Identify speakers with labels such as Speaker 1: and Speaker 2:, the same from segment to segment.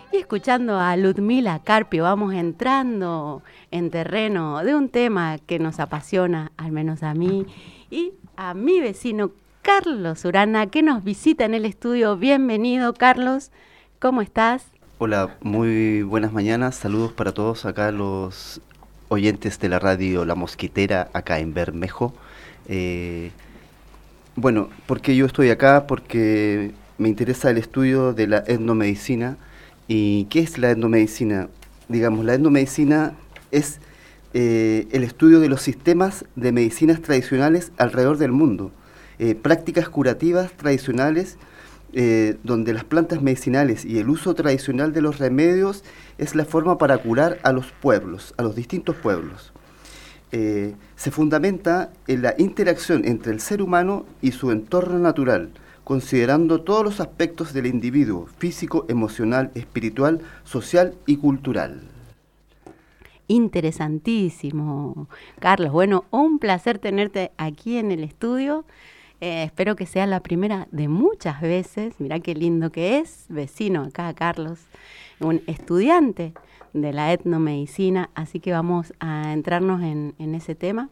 Speaker 1: Y escuchando a Ludmila Carpio, vamos entrando en terreno de un tema que nos apasiona, al menos a mí, y a mi vecino Carlos Urana, que nos visita en el estudio. Bienvenido, Carlos. ¿Cómo estás?
Speaker 2: Hola, muy buenas mañanas. Saludos para todos acá los oyentes de la radio La Mosquitera acá en Bermejo. Eh, bueno, ¿por qué yo estoy acá? Porque me interesa el estudio de la etnomedicina. ¿Y qué es la etnomedicina? Digamos, la etnomedicina es el estudio de los sistemas de medicinas tradicionales alrededor del mundo. Prácticas curativas tradicionales donde las plantas medicinales y el uso tradicional de los remedios es la forma para curar a los pueblos, a los distintos pueblos. Se fundamenta en la interacción entre el ser humano y su entorno natural, considerando todos los aspectos del individuo, físico, emocional, espiritual, social y cultural.
Speaker 1: Interesantísimo, Carlos. Bueno, un placer tenerte aquí en el estudio. Espero que sea la primera de muchas veces. Mirá qué lindo que es, vecino acá, Carlos, un estudiante de la etnomedicina, así que vamos a entrarnos en ese tema.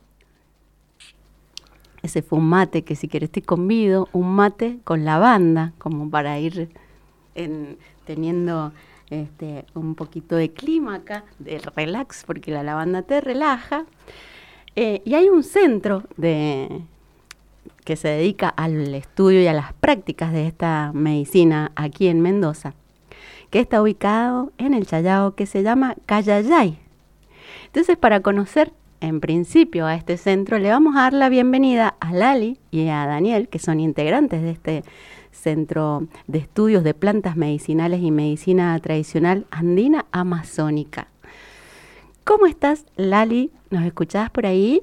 Speaker 1: Ese fue un mate que si querés te convido, un mate con lavanda, como para ir teniendo un poquito de clima acá, de relax, porque la lavanda te relaja. Y hay un centro que se dedica al estudio y a las prácticas de esta medicina aquí en Mendoza, que está ubicado en el Chayao, que se llama Cayayay. Entonces, para conocer en principio a este centro, le vamos a dar la bienvenida a Lali y a Daniel, que son integrantes de este Centro de Estudios de Plantas Medicinales y Medicina Tradicional Andina Amazónica. ¿Cómo estás, Lali? ¿Nos escuchás por ahí?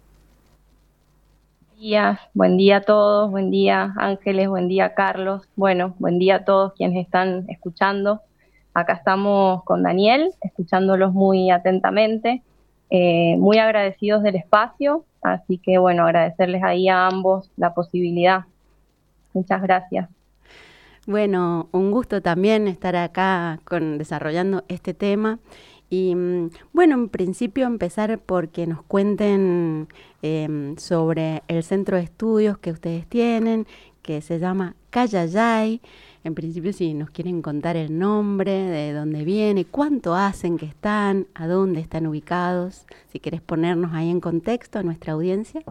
Speaker 3: Buen día a todos, buen día Ángeles, buen día Carlos, bueno, buen día a todos quienes están escuchando. Acá estamos con Daniel, escuchándolos muy atentamente, muy agradecidos del espacio, así que bueno, agradecerles ahí a ambos la posibilidad. Muchas gracias.
Speaker 1: Bueno, un gusto también estar acá desarrollando este tema. Y bueno, en principio empezar porque nos cuenten sobre el centro de estudios que ustedes tienen, que se llama Cayayay. En principio, si nos quieren contar el nombre, de dónde viene, cuánto hacen que están, a dónde están ubicados, si querés ponernos ahí en contexto a nuestra audiencia.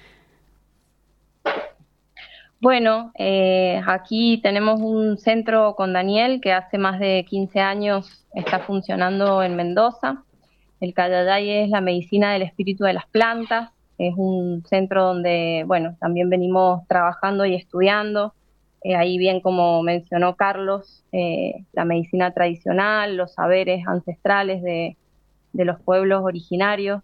Speaker 3: Bueno, aquí tenemos un centro con Daniel que hace más de 15 años está funcionando en Mendoza. El Cayayay es la medicina del espíritu de las plantas. Es un centro donde, bueno, también venimos trabajando y estudiando. Ahí bien como mencionó Carlos, la medicina tradicional, los saberes ancestrales de los pueblos originarios,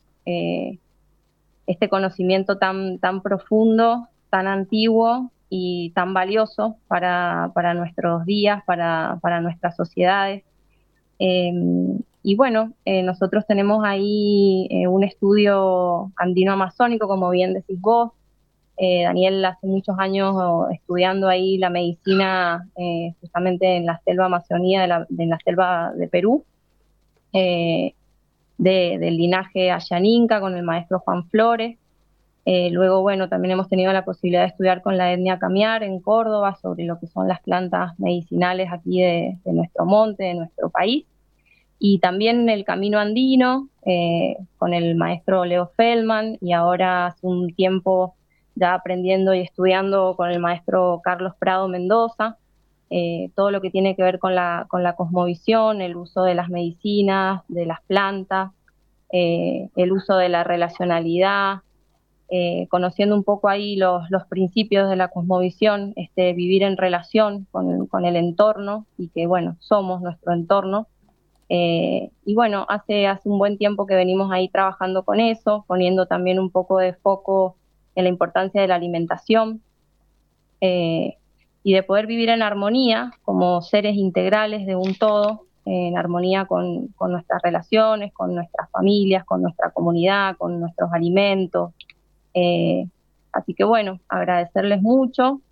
Speaker 3: este conocimiento tan profundo, tan antiguo y tan valioso para nuestros días, para nuestras sociedades. Eh, y bueno, nosotros tenemos ahí un estudio andino-amazónico, como bien decís vos. Daniel hace muchos años estudiando ahí la medicina justamente en la selva amazonía, en la selva de Perú, eh, del linaje Ayaninca con el maestro Juan Flores. Luego, bueno, también hemos tenido la posibilidad de estudiar con la etnia Camiar en Córdoba sobre lo que son las plantas medicinales aquí de nuestro monte, de nuestro país. Y también el camino andino con el maestro Leo Feldman, y ahora hace un tiempo ya aprendiendo y estudiando con el maestro Carlos Prado Mendoza, todo lo que tiene que ver con la cosmovisión, el uso de las medicinas, de las plantas, el uso de la relacionalidad, conociendo un poco ahí los principios de la cosmovisión, vivir en relación con el entorno y que, bueno, somos nuestro entorno. Y bueno, hace un buen tiempo que venimos ahí trabajando con eso, poniendo también un poco de foco en la importancia de la alimentación eh, y de poder vivir en armonía como seres integrales de un todo, en armonía con nuestras relaciones, con nuestras familias, con nuestra comunidad, con nuestros alimentos. Eh, Así que bueno, agradecerles mucho.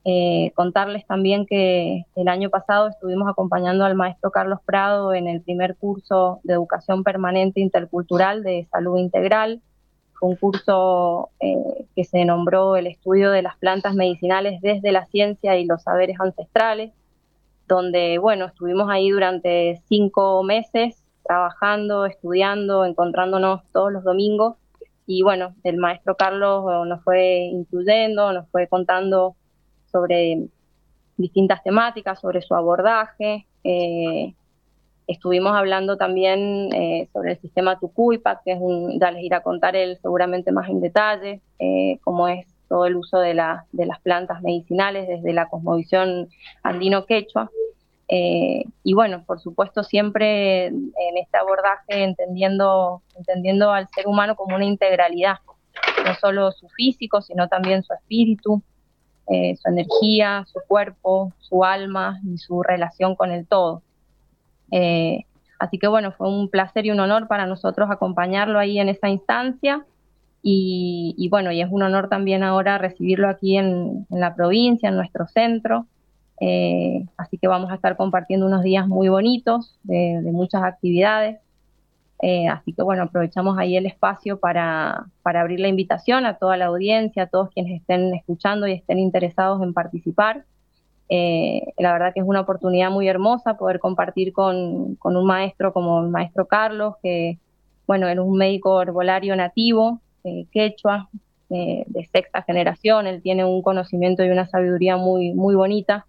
Speaker 3: Contarles también que el año pasado estuvimos acompañando al maestro Carlos Prado en el primer curso de educación permanente intercultural de salud integral. Fue un curso que se nombró el estudio de las plantas medicinales desde la ciencia y los saberes ancestrales, donde, bueno, estuvimos ahí durante 5 meses trabajando, estudiando, encontrándonos todos los domingos. Y bueno, el maestro Carlos nos fue incluyendo, nos fue contando sobre distintas temáticas, sobre su abordaje. Estuvimos hablando también sobre el sistema Tucuypa, que ya les irá a contar él seguramente más en detalle, cómo es todo el uso de las plantas medicinales desde la cosmovisión andino-quechua. Y bueno, por supuesto siempre en este abordaje entendiendo al ser humano como una integralidad, no solo su físico, sino también su espíritu, su energía, su cuerpo, su alma y su relación con el todo. Así que bueno, fue un placer y un honor para nosotros acompañarlo ahí en esa instancia y bueno, y es un honor también ahora recibirlo aquí en la provincia, en nuestro centro. Así que vamos a estar compartiendo unos días muy bonitos de muchas actividades. Así que bueno, aprovechamos ahí el espacio para abrir la invitación a toda la audiencia, a todos quienes estén escuchando y estén interesados en participar. La verdad que es una oportunidad muy hermosa poder compartir con un maestro como el maestro Carlos, que bueno, él es un médico herbolario nativo, quechua, de sexta generación. Él tiene un conocimiento y una sabiduría muy, muy bonita.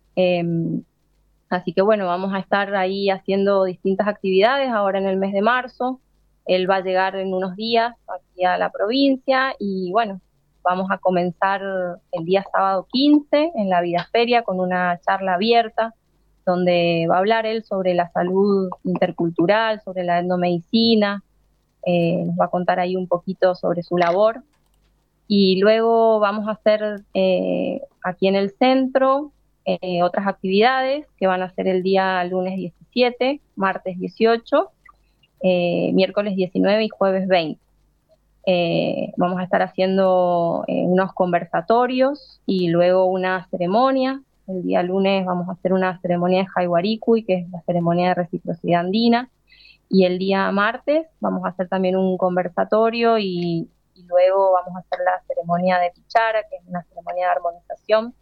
Speaker 3: Así que bueno, vamos a estar ahí haciendo distintas actividades ahora en el mes de marzo. Él va a llegar en unos días aquí a la provincia y bueno, vamos a comenzar el día sábado 15 en la Vida Feria con una charla abierta donde va a hablar él sobre la salud intercultural, sobre la etnomedicina, nos va a contar ahí un poquito sobre su labor. Y luego vamos a hacer aquí en el centro otras actividades que van a ser el día lunes 17, martes 18, miércoles 19 y jueves 20. Vamos a estar haciendo unos conversatorios y luego una ceremonia. El día lunes vamos a hacer una ceremonia de Jaiwaricui, que es la ceremonia de reciprocidad andina, y el día martes vamos a hacer también un conversatorio y luego vamos a hacer la ceremonia de Pichara, que es una ceremonia de armonización,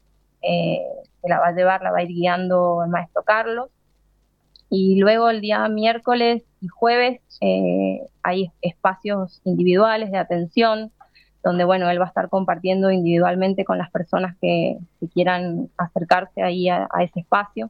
Speaker 3: que la va a ir guiando el maestro Carlos. Y luego el día miércoles y jueves hay espacios individuales de atención, donde bueno, él va a estar compartiendo individualmente con las personas que quieran acercarse ahí a ese espacio,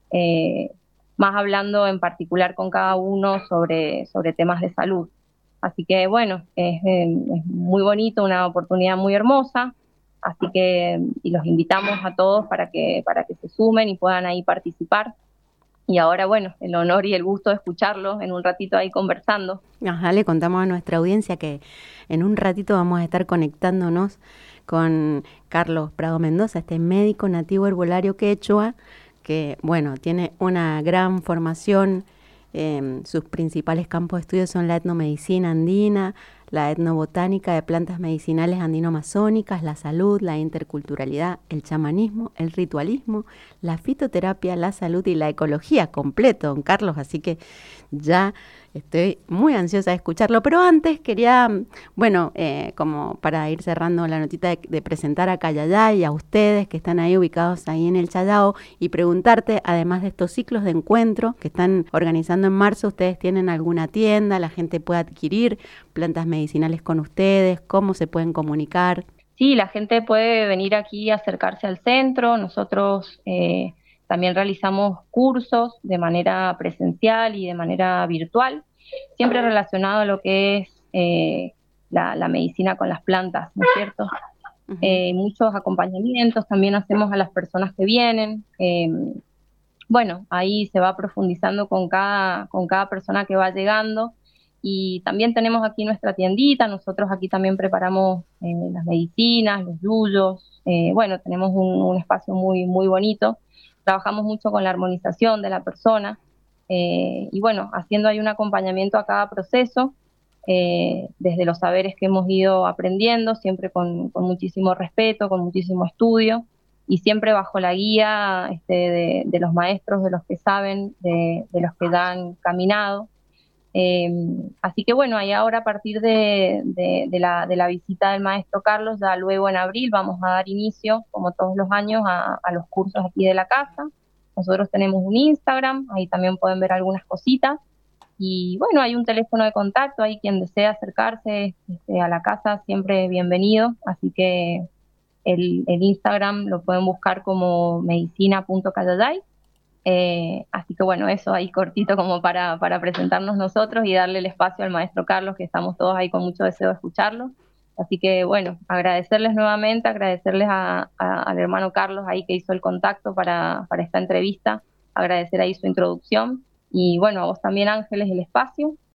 Speaker 3: más hablando en particular con cada uno sobre temas de salud. Así que bueno, es muy bonito, una oportunidad muy hermosa. Así que y los invitamos a todos para que se sumen y puedan ahí participar. Y ahora, bueno, el honor y el gusto de escucharlos en un ratito ahí conversando.
Speaker 1: Ajá, le contamos a nuestra audiencia que en un ratito vamos a estar conectándonos con Carlos Prado Mendoza, este médico nativo herbolario quechua, que, bueno, tiene una gran formación. Sus principales campos de estudio son la etnomedicina andina, la etnobotánica de plantas medicinales andino-amazónicas, la salud, la interculturalidad, el chamanismo, el ritualismo, la fitoterapia, la salud y la ecología, completo, don Carlos, así que ya estoy muy ansiosa de escucharlo, pero antes quería, bueno, como para ir cerrando la notita de presentar a Cayayay y a ustedes que están ahí ubicados ahí en el Challao y preguntarte, además de estos ciclos de encuentro que están organizando en marzo, ¿ustedes tienen alguna tienda? ¿La gente puede adquirir plantas medicinales con ustedes? ¿Cómo se pueden comunicar?
Speaker 3: Sí, la gente puede venir aquí a acercarse al centro. Nosotros también realizamos cursos de manera presencial y de manera virtual, siempre relacionado a lo que es la medicina con las plantas, ¿no es cierto? Uh-huh. Muchos acompañamientos también hacemos a las personas que vienen. Bueno, ahí se va profundizando con cada persona que va llegando. Y también tenemos aquí nuestra tiendita. Nosotros aquí también preparamos las medicinas, los yuyos. Bueno, tenemos un espacio muy, muy bonito. Trabajamos mucho con la armonización de la persona y bueno, haciendo ahí un acompañamiento a cada proceso desde los saberes que hemos ido aprendiendo, siempre con muchísimo respeto, con muchísimo estudio. y siempre bajo la guía de los maestros, de los que saben, de los que ya han caminado. Así que bueno, ahí ahora a partir de la visita del maestro Carlos, ya luego en abril vamos a dar inicio, como todos los años, a los cursos aquí de la casa. Nosotros tenemos un Instagram, ahí también pueden ver algunas cositas. Y bueno, hay un teléfono de contacto, ahí quien desea acercarse a la casa, siempre bienvenido. Así que el Instagram lo pueden buscar como medicina.cayayay. Así que bueno, eso ahí cortito como para presentarnos nosotros y darle el espacio al maestro Carlos, que estamos todos ahí con mucho deseo de escucharlo. Así que bueno, agradecerles nuevamente, agradecerles al hermano Carlos ahí que hizo el contacto para esta entrevista, agradecer ahí su introducción y bueno, a vos también Ángeles el espacio